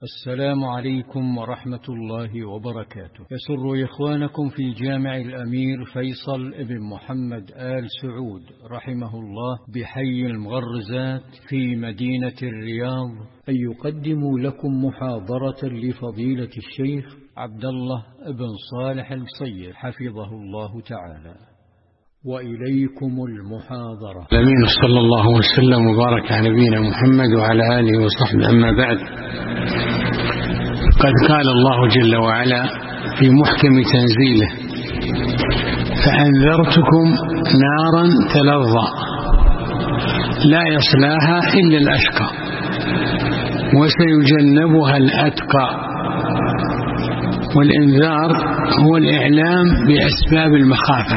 السلام عليكم ورحمة الله وبركاته. يسر إخوانكم في جامع الأمير فيصل ابن محمد آل سعود رحمه الله بحي المغرزات في مدينة الرياض أن يقدموا لكم محاضرة لفضيلة الشيخ عبد الله بن صالح القصير حفظه الله تعالى. وإليكم المحاضرة. الأمين صلى الله وسلم وبارك على نبينا محمد وعلى آله وصحبه. أما بعد، قد قال الله جل وعلا في محكم تنزيله: فأنذرتكم نارا تلظى لا يصلاها إلا الأشقى وسيجنبها الأتقى. والإنذار هو الإعلام بأسباب المخافة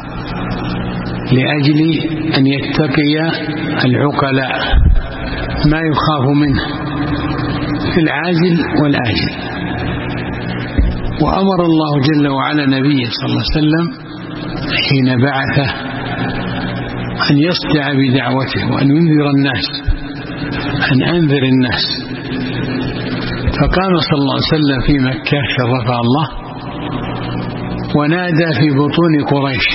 لأجل أن يتقي العقلاء ما يخاف منه في العاجل والآجل. وأمر الله جل وعلا نبيه صلى الله عليه وسلم حين بعثه أن يصدع بدعوته وأن ينذر الناس، أن أنذر الناس. فقام صلى الله عليه وسلم في مكة شرفها الله ونادى في بطون قريش،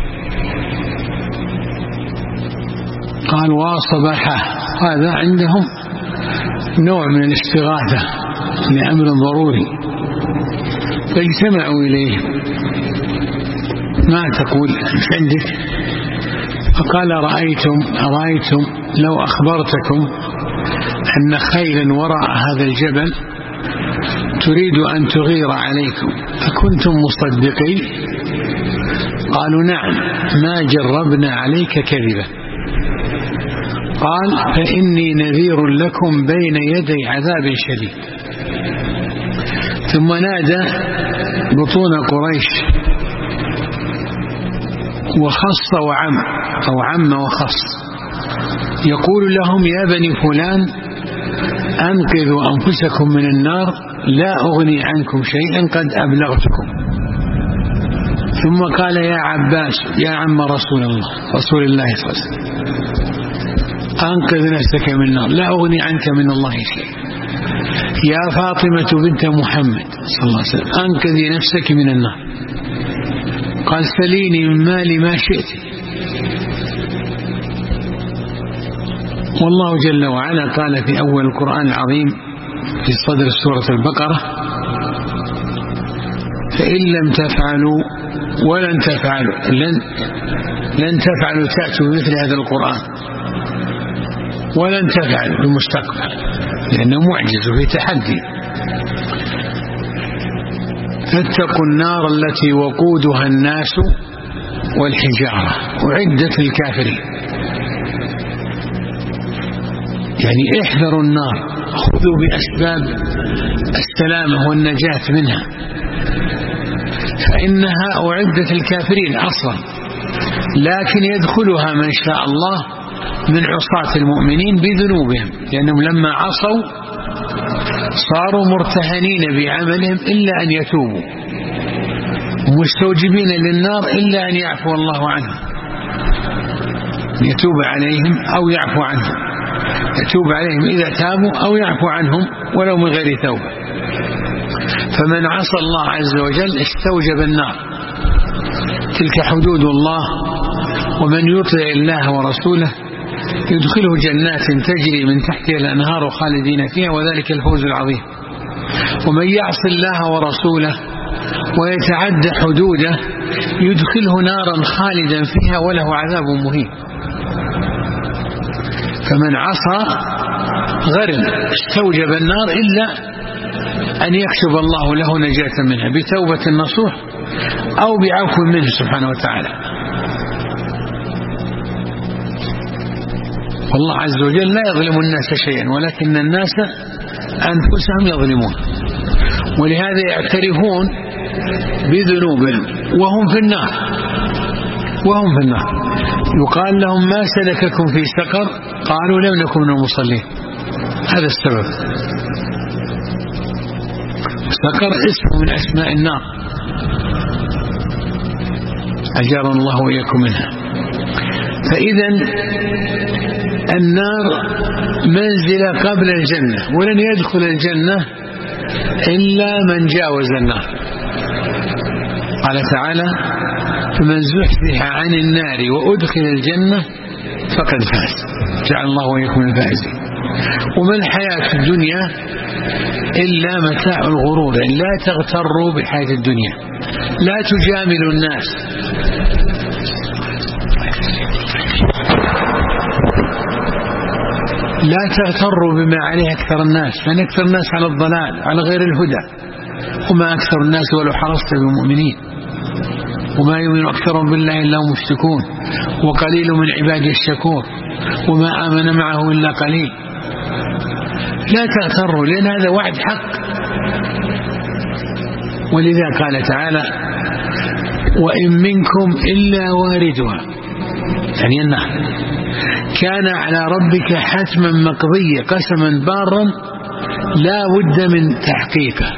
قال: وصباحا. هذا عندهم نوع من الاستغاثة لأمر ضروري، فاجتمعوا إليه: ما تقول مش عندك؟ فقال: أرأيتم لو أخبرتكم أن خيلا وراء هذا الجبل تريد أن تغير عليكم أكنتم مصدقين؟ قالوا: نعم، ما جربنا عليك كذبا. قال: فإني نذير لكم بين يدي عذاب شديد. ثم نادى بطون قريش وخص وعم أو عم وخص، يقول لهم: يا بني فلان، أنقذوا أنفسكم من النار، لا أغني عنكم شيئا قد أبلغتكم. ثم قال: يا عباس يا عم رسول الله صلى الله عليه وسلم، أنقذ نفسك من النار، لا أغني عنك من الله شيء. يا فاطمة بنت محمد صلى الله عليه وسلم، أنقذي نفسك من النار. قال: سليني من مالي ما شئت. والله جل وعلا قال في أول القرآن العظيم في صدر سورة البقرة: فإن لم تفعلوا ولن تفعلوا لن تفعلوا تأتوا مثل هذا القرآن، ولن تفعلوا في المستقبل، لأنه معجز وفي تحدي. فاتقوا النار التي وقودها الناس والحجارة أعدت للكافرين. يعني احذروا النار، خذوا بأسباب السلامة والنجاة منها، فإنها أعدت للكافرين أصلا، لكن يدخلها من شاء الله من عصاة المؤمنين بذنوبهم، لأنهم لما عصوا صاروا مرتهنين بعملهم إلا أن يتوبوا، مستوجبين للنار إلا أن يعفو الله عنهم، يتوب عليهم أو يعفو عنهم، يتوب عليهم إذا تابوا أو يعفو عنهم ولو من غير توبة. فمن عصى الله عز وجل استوجب النار، تلك حدود الله، ومن يطع الله ورسوله يدخله جنات تجري من تحتها الأنهار خالدين فيها، وذلك الفوز العظيم. ومن يعص الله ورسوله ويتعدى حدوده يدخله نارا خالدا فيها وله عذاب مهين. فمن عصى غرم استوجب النار إلا أن يكتب الله له نجاة منها بتوبة النصوح أو بعفو منه سبحانه وتعالى. والله عز وجل لا يظلم الناس شيئا، ولكن الناس أنفسهم يظلمون، ولهذا يعترفون بذنوبهم وهم في النار. يقال لهم: ما سلككم في سقر؟ قالوا: لم نكن من المصلين. هذا السبب. سقر اسم من أسماء النار، أجارنا الله وإياكم منها. فإذا النار منزلة قبل الجنة، ولن يدخل الجنة إلا من جاوز النار. قال تعالى: فمن زحزح عن النار وأدخل الجنة فقد فاز. جعل الله وإياكم الفائزين. وما الحياة الدنيا إلا متاع الغرور. لا تغتروا بحياة الدنيا، لا تجاملوا الناس. لا تغتروا بما عليه أكثر الناس، لأن أكثر الناس على الضلال على غير الهدى. وما أكثر الناس ولو حرصت بمؤمنين، وما يؤمن أكثرهم بالله إلا هم مشركون، وقليل من عبادي الشكور، وما آمن معه إلا قليل. لا تغتروا، لأن هذا وعد حق. ولذا قال تعالى: وإن منكم إلا واردها، يعني النار كان على ربك حتما مقضيا قسما بارا لا بد من تحقيقه،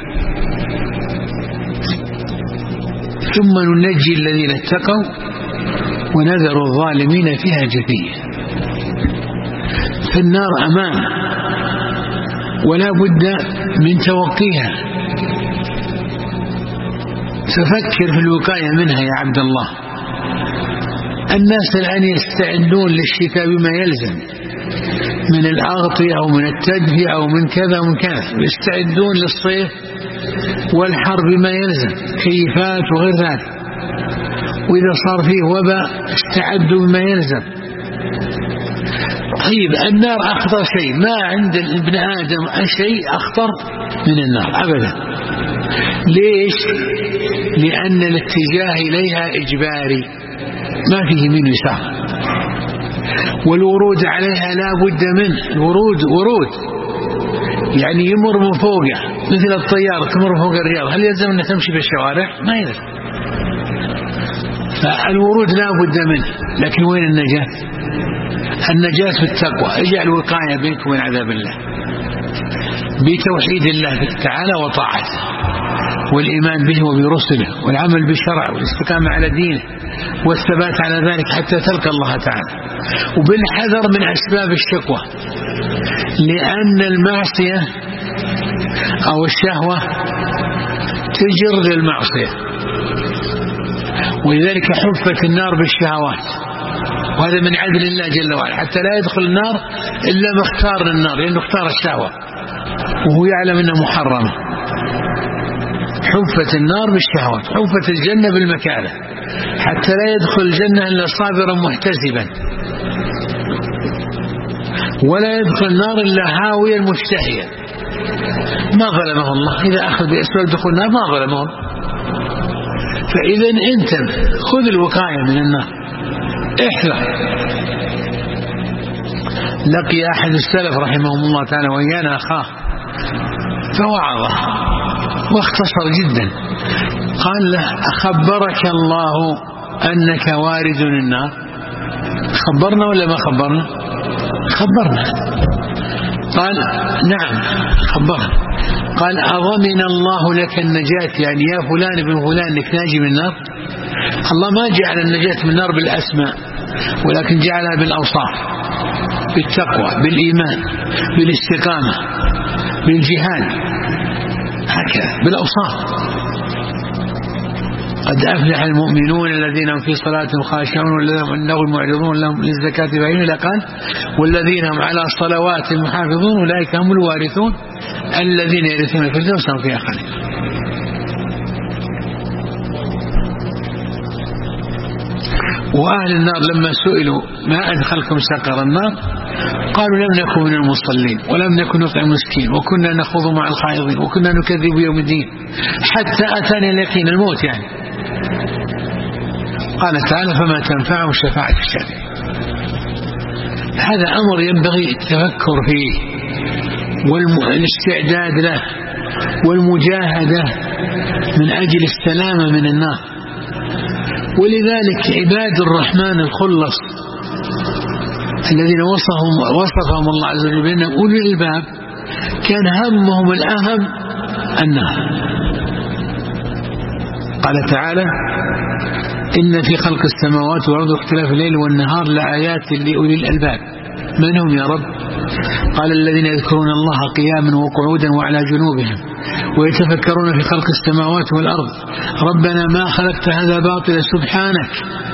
ثم ننجي الذين اتقوا ونذر الظالمين فيها جثيا. فالنار أمام ولا بد من توقيها. ففكر في الوقاية منها يا عبد الله. الناس الآن يستعدون للشتاء بما يلزم من الأغطية أو من التدفئة أو من كذا ومن كذا، يستعدون للصيف والحر بما يلزم، كيفات وغير ذلك. وإذا صار فيه وباء استعدوا بما يلزم. طيب النار أخطر شيء، ما عند ابن آدم شيء أخطر من النار أبدا. ليش؟ لأن الاتجاه إليها إجباري، ما فيه من يسار، والورود عليها لا بد منه. الورود ورود يعني يمر من فوقه مثل الطيارة تمر فوق الرياض. هل يلزم أن تمشي في الشوارع؟ ما يلزم. فالورود لا بد منه. لكن وين النجاة؟ النجاة في التقوى. اجعل وقاية بينكم من عذاب الله بتوحيد الله تعالى وطاعته، والإيمان به وبرسله، والعمل بشرعه، والاستقامة على دينه، والثبات على ذلك حتى تلقى الله تعالى. وبالحذر من أسباب الشقوة، لأن المعصية أو الشهوة تجر للمعصية، ولذلك حفت النار بالشهوات. وهذا من عدل الله جل وعلا، حتى لا يدخل النار إلا مختار للنار، لأنه اختار الشهوة وهو يعلم أنها محرمة. حفت النار بالشهوات، حفت الجنة بالمكاره، حتى لا يدخل الجنة إلا صابرا محتسبا، ولا يدخل النار إلا هاويا مشتهيا. ما ظلمه الله، إذا أخذ بأسباب دخول النار ما ظلمهم. فإذا أنت خذ الوقاية من النار، احذر. لقي أحد السلف رحمهم الله تعالى وإيانا أخاه فوعظه واختصر جدا، قال له: أخبرك الله أنك وارد النار؟ خبرنا ولا ما خبرنا؟ خبرنا. قال: نعم خبرنا. قال: أضمن الله لك النجاة، يعني يا فلان بن فلان انك ناجي من النار؟ الله ما جعل النجاة من النار بالأسماء، ولكن جعلها بالأوصاف، بالتقوى، بالإيمان، بالاستقامة، بالجهاد، هكذا بالأوصاف. قد أفلح المؤمنون الذين هم في صلاتهم خاشعون والذين هم عنده معرضون لهم للزكاة فاعلون. إلى قال: والذين هم على صلواتهم محافظون أولئك هم الوارثون الذين يرثون الفردوس هم فيها خالدون. وأهل النار لما سئلوا ما أدخلكم سقر النار قالوا: لم نكن من المصلين، ولم نكن نطعم المسكين، وكنا نخوض مع الخائضين، وكنا نكذب يوم الدين حتى أتانا اليقين، الموت يعني. قال تعالى: فما تنفعهم شفاعة الشافعين. هذا أمر ينبغي التفكر فيه والاستعداد له والمجاهدة من أجل السلامة من النار. ولذلك عباد الرحمن الخلص الذين وصفهم الله عز وجل بأنهم أولي الألباب كان همهم الأهم النار. قال تعالى: إن في خلق السماوات والأرض واختلاف الليل والنهار لآيات لأولي الألباب من هم يا رب؟ قال الذين يذكرون الله قياما وقعودا وعلى جنوبهم ويتفكرون في خلق السماوات والأرض ربنا ما خلقت هذا باطلا سبحانك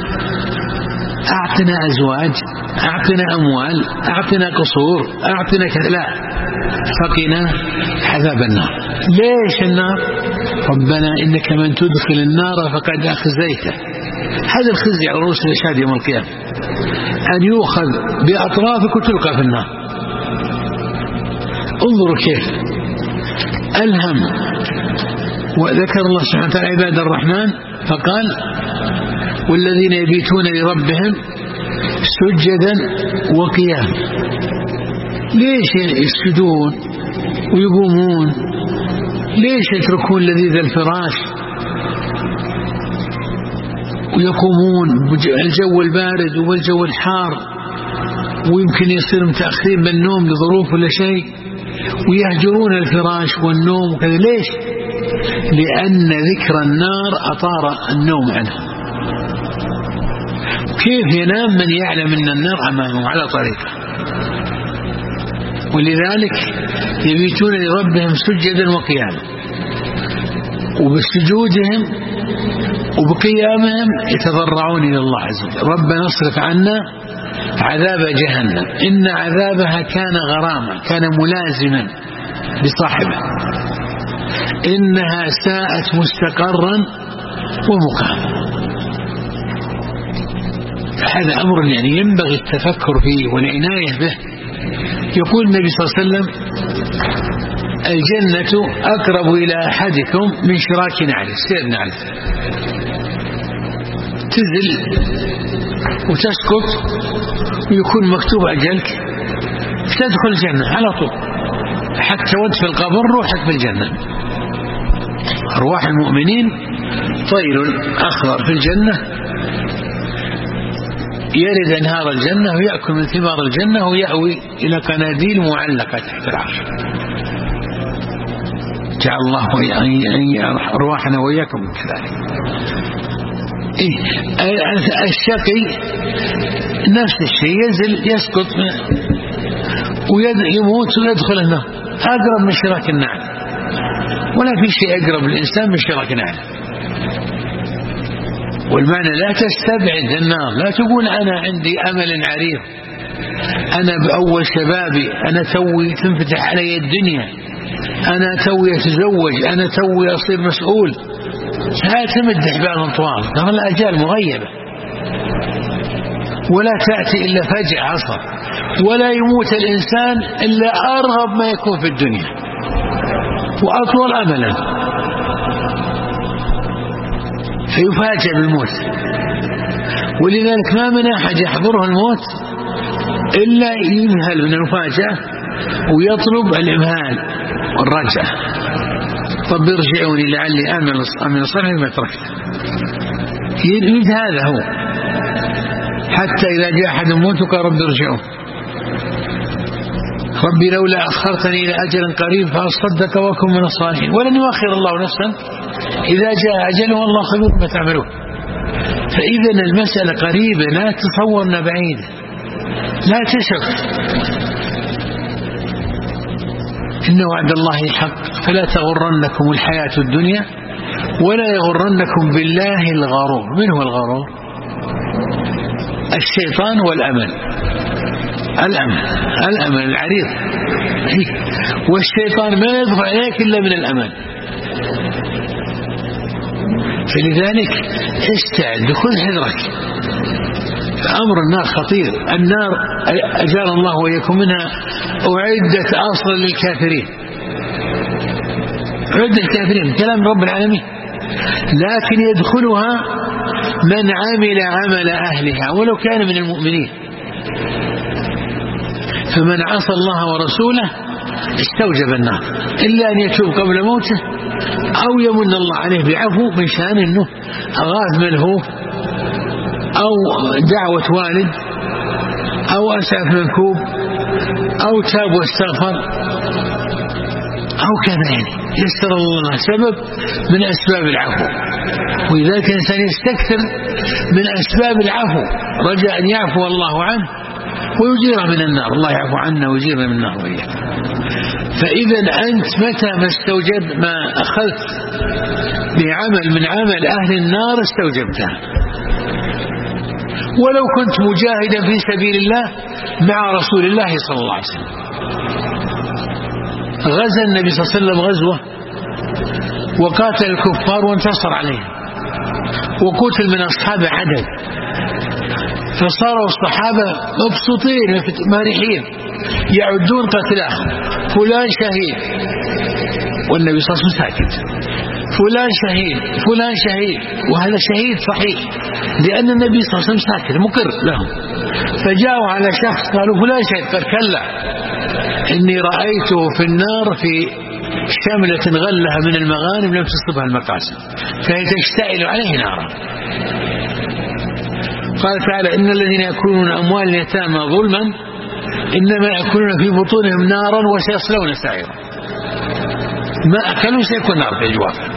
أعطنا أزواج، أعطنا أموال، أعطنا قصور، أعطنا كذا، لا، فقنا عذاب النار. ليش النار؟ ربنا إنك من تدخل النار فقد أخزيته. هذا الخزي على رؤوس الأشهاد يوم القيامة، أن يؤخذ بأطرافك وتلقى في النار. انظروا كيف ألهم. وذكر الله سبحانه وتعالى عباد الرحمن فقال والذين يبيتون لربهم سجدا وقياما. ليش يسجدون ويقومون؟ ليش يتركون لذيذ الفراش ويقومون الجو البارد والجو الحار ويمكن يصير متأخرين بالنوم لظروف ولا شيء ويهجرون الفراش والنوم وكذا؟ ليش؟ لأن ذكر النار أطار النوم عنه. كيف ينام من يعلم أن النار أمامه على طريقه؟ ولذلك يبيتون لربهم سجدا وقياما، وبسجودهم وبقيامهم يتضرعون إلى الله عز وجل ربنا اصرف عنا عذاب جهنم إن عذابها كان غراما، كان ملازما لصاحبه، إنها ساءت مستقرا ومقاما. هذا أمر يعني ينبغي التفكر فيه والعناية به. يقول النبي صلى الله عليه وسلم الجنة أقرب إلى أحدكم من شراك نعله، سير نعله، تزل وتسقط ويكون مكتوب أجلك تدخل الجنة على طول، حتى ود في القبر روحك بالجنة. أرواح المؤمنين طير أخضر في الجنة يرد أنهار الجنة ويأكل من ثمار الجنة ويأوي إلى قناديل معلقة تحت العرش. جعل الله أرواحنا وإياكم كذلك. الشقي نفس الشيء، ينزل يسقط ويموت ويدخل النار، أقرب من شراك النعل، ولا في شيء أقرب للإنسان من شراك النعل. والمعنى لا تستبعد النار، لا تقول أنا عندي أمل عريض، أنا بأول شبابي، أنا توي تنفتح علي الدنيا، أنا توي أتزوج، أنا توي أصير مسؤول. لا تمدح بالأطوال، ترى الأجال مغيبة ولا تأتي إلا فجأة أصلا، ولا يموت الإنسان إلا أرغب ما يكون في الدنيا وأطول أملا، فيفاجأ بالموت. ولذلك ما من أحد يحضره الموت إلا ينهل من المفاجأة ويطلب الإمهال والرجعة. طب ارجعوني لعلي أعمل صالحا ما تركت. يريد هذا هو، حتى إذا جاء أحد موتك رب ارجعون، ربي لولا أخرتني إلى أجل قريب فأصدق وأكن من الصالحين ولن يؤخر الله نفسا إذا جاء أجله والله خبير بما تعملون. فإذا المسألة قريبة، لا تصورنا بعيدة، لا تشك. إن وعد الله حق فلا تغرنكم الحياة الدنيا ولا يغرنكم بالله الغرور. من هو الغرور؟ الشيطان والأمل، الأمل العريض، والشيطان ما يدفع إليك إلا من الأمل. فلذلك استعد، خذ حذرك. أمر النار خطير. النار أجار الله وإياكم منها أعدت أصلا للكافرين، أعدت الكافرين كلام رب العالمين، لكن يدخلها من عمل عمل أهلها ولو كان من المؤمنين. فمن عصى الله ورسوله استوجب النار إلا أن يتوب قبل موته أو يمن الله عليه بعفو من شأن أنه أغاث ملهوف أو دعوة والد أو أسعف منكوب أو تاب واستغفر أو كذا، يعني يسر الله سبب من أسباب العفو. ولذلك الإنسان يستكثر من أسباب العفو رجاء أن يعفو الله عنه ويجيرها من النار. الله يعفو عنا ويجيرنا من النار وإياك. فإذا أنت متى ما أخذت بعمل من عمل أهل النار استوجبتها، ولو كنت مجاهدا في سبيل الله مع رسول الله صلى الله عليه وسلم. غزا النبي صلى الله عليه وسلم غزوة وقاتل الكفار وانتصر عليهم، وقتل من أصحابه عدد، فصاروا الصحابة مبسوطين مرحين يعدون قتلاهم، فلان شهيد والنبي صلى الله عليه وسلم ساكت، فلان شهيد فلان شهيد، وهذا شهيد صحيح لأن النبي صلى الله عليه وسلم ساكت مقر لهم. فجاءوا على شخص قالوا فلان شهيد، قال كلا إني رأيته في النار في شملة غلها من المغانم لم تصبها المقاسم فهي تشتعل عليه نارا. قال تعالى إن الذين يأكلون أموال اليتامى ظلما إنما يأكلون في بطونهم نارا وسيصلون سعيرا. ما أكلوا سيكون نار في أجوافهم.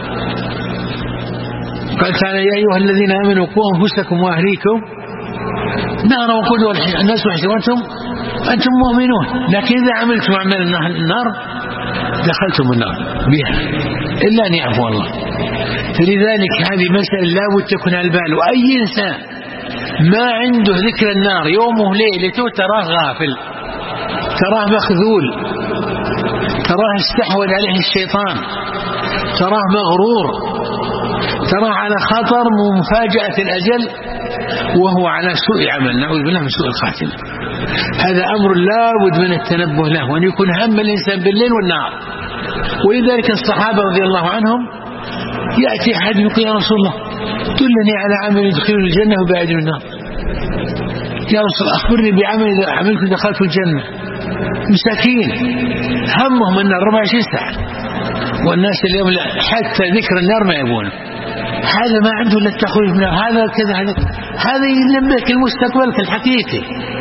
قال تعالى يا أيها الذين آمنوا قوا أنفسكم وأهليكم نارا وقودها الناس والحجارة أنتم مؤمنون، لكن إذا عملتم أعمال النار دخلتم النار بها إلا أن يعفو الله. فلذلك هذه مسألة لا بد تكون على البال، وأي إنسان ما عنده ذكر النار يومه ليلته تراه غافل، تراه مخذول، تراه استحوذ عليه الشيطان، تراه مغرور، تراه على خطر مفاجأة الأجل وهو على سوء عمل، نعوذ بالله من سوء الخاتمة. هذا أمر لا بد من التنبه له، وأن يكون هم الإنسان بالليل والنهار. ولذلك الصحابة رضي الله عنهم يأتي أحد يقول يا رسول الله دلني على عمل يدخل الجنة وبعد من النار، يا رسول الله أخبرني بعمل إذا عملك دخلت الجنة. مساكين همهم النار 24 ساعة، والناس اليوم حتى ذكر النار ما يبونه، هذا ما عنده إلا التخويف من هذا كذا، هذا يلمك المستقبل الحقيقي.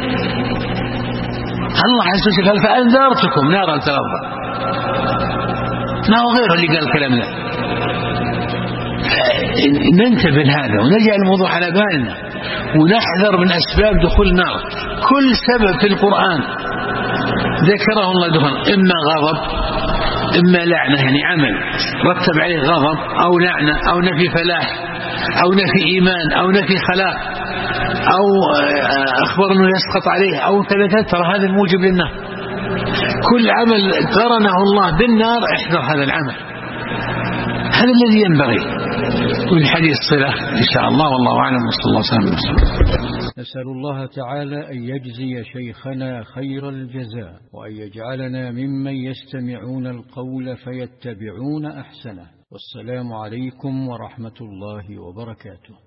الله عز وجل قال فأنذرتكم نارا تلظى، ما هو غيره اللي قال الكلام ده. ننتبه لهذا ونجعل الموضوع على بالنا ونحذر من أسباب دخول النار. كل سبب في القرآن ذكره الله دخل، إما غضب إما لعنة، يعني عمل رتب عليه غضب أو لعنة أو نفي فلاح أو نفي إيمان أو نفي خلاق أو أخبر أنه يسقط عليه أو ثلاثة، ترى هذا الموجب للنار. كل عمل قرنه الله بالنار احذر هذا العمل، هذا الذي ينبغي. والحديث صلة إن شاء الله، والله أعلم، صلى الله عليه وسلم. نسأل الله تعالى أن يجزي شيخنا خير الجزاء، وأن يجعلنا ممن يستمعون القول فيتبعون أحسنه. والسلام عليكم ورحمة الله وبركاته.